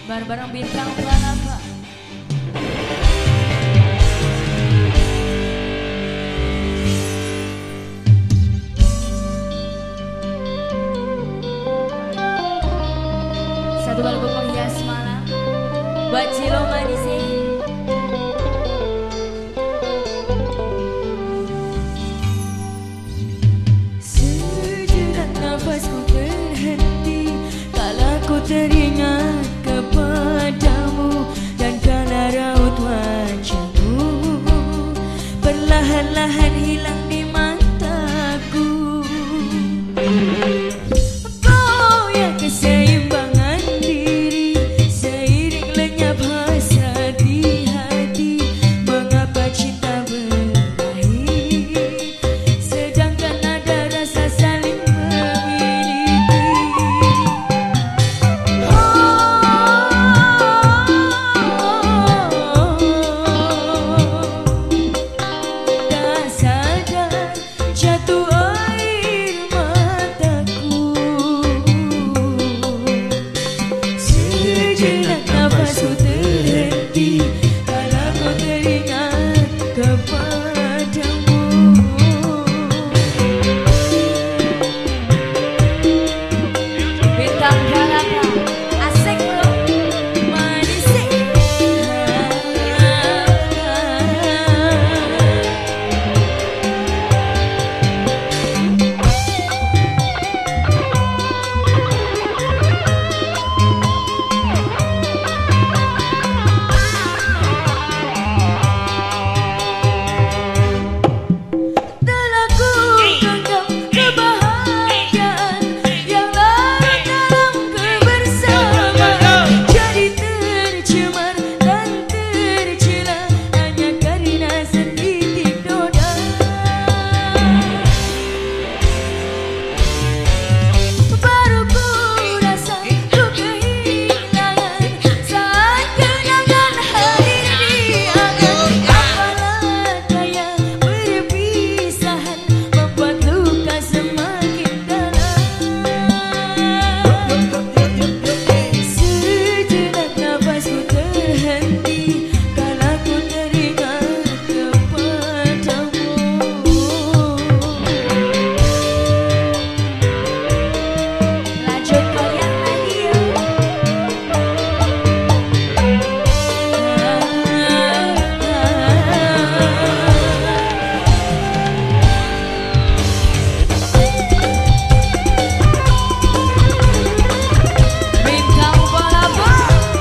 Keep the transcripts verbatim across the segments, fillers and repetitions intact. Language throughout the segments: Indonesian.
bareng-bareng bintang Palapa. Satu lagu penghias malam buat Cilo Manisi. Sejenak nafasku terhenti kala ku teringat kepadamu, dan kala raut wajahmu perlahan-lahan hilang di mataku. Goyah keseimbangan diri seiring lenyap hasrat di hati. Mengapa cinta berakhir sedangkan ada rasa saling memiliki? Tak sadar jatuh air mataku. Sejenak nafasku terhenti kala kau teringat kepadamu. Bintang Palapa. Asik bro. Manisi. Telah ku genggam kebahagiaan yang larut dalam kebersamaan, jadi tercemar dan tercela hanya karena setitik noda. Baru ku rasa ku kehilangan saat kenangan hadir di angan. Apalah daya perpisahan membuat luka semakin dalam. Sejenak nafasku terhenti kala ku teringat kepadamu. Lanjut goyang lagi yuk. Bintang Palapa.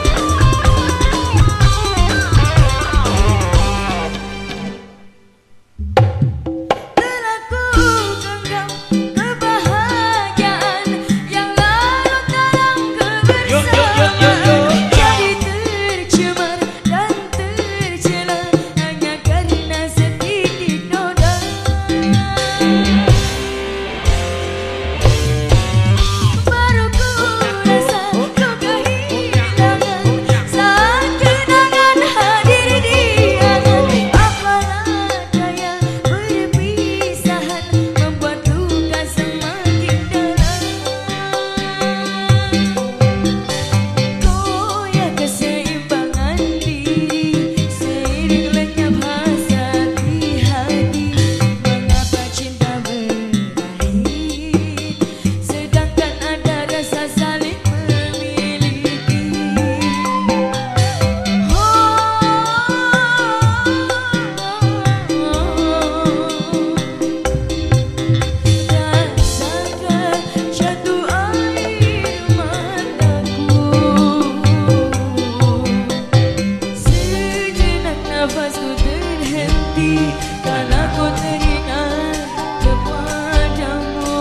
Telah ku genggam kebahagiaan yang larut dalam kebersamaan, jadi tercemar dan tercela hanya karena setitik noda. Baru ku rasa ku kehilangan saat kenangan hadir di angan. Apalah daya perpisahan membuat luka semakin dalam. Goyah keseimbangan diri seiring lenyap hasrat di hati. Mengapa cinta berakhir sedangkan ada rasa saling memiliki? Tak sadar jatuh air mataku. Sejenak nafasku terhenti kala kau teringat kepadamu.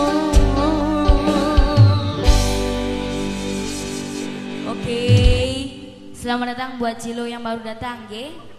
Oke. Selamat datang buat Cilo yang baru datang, ge.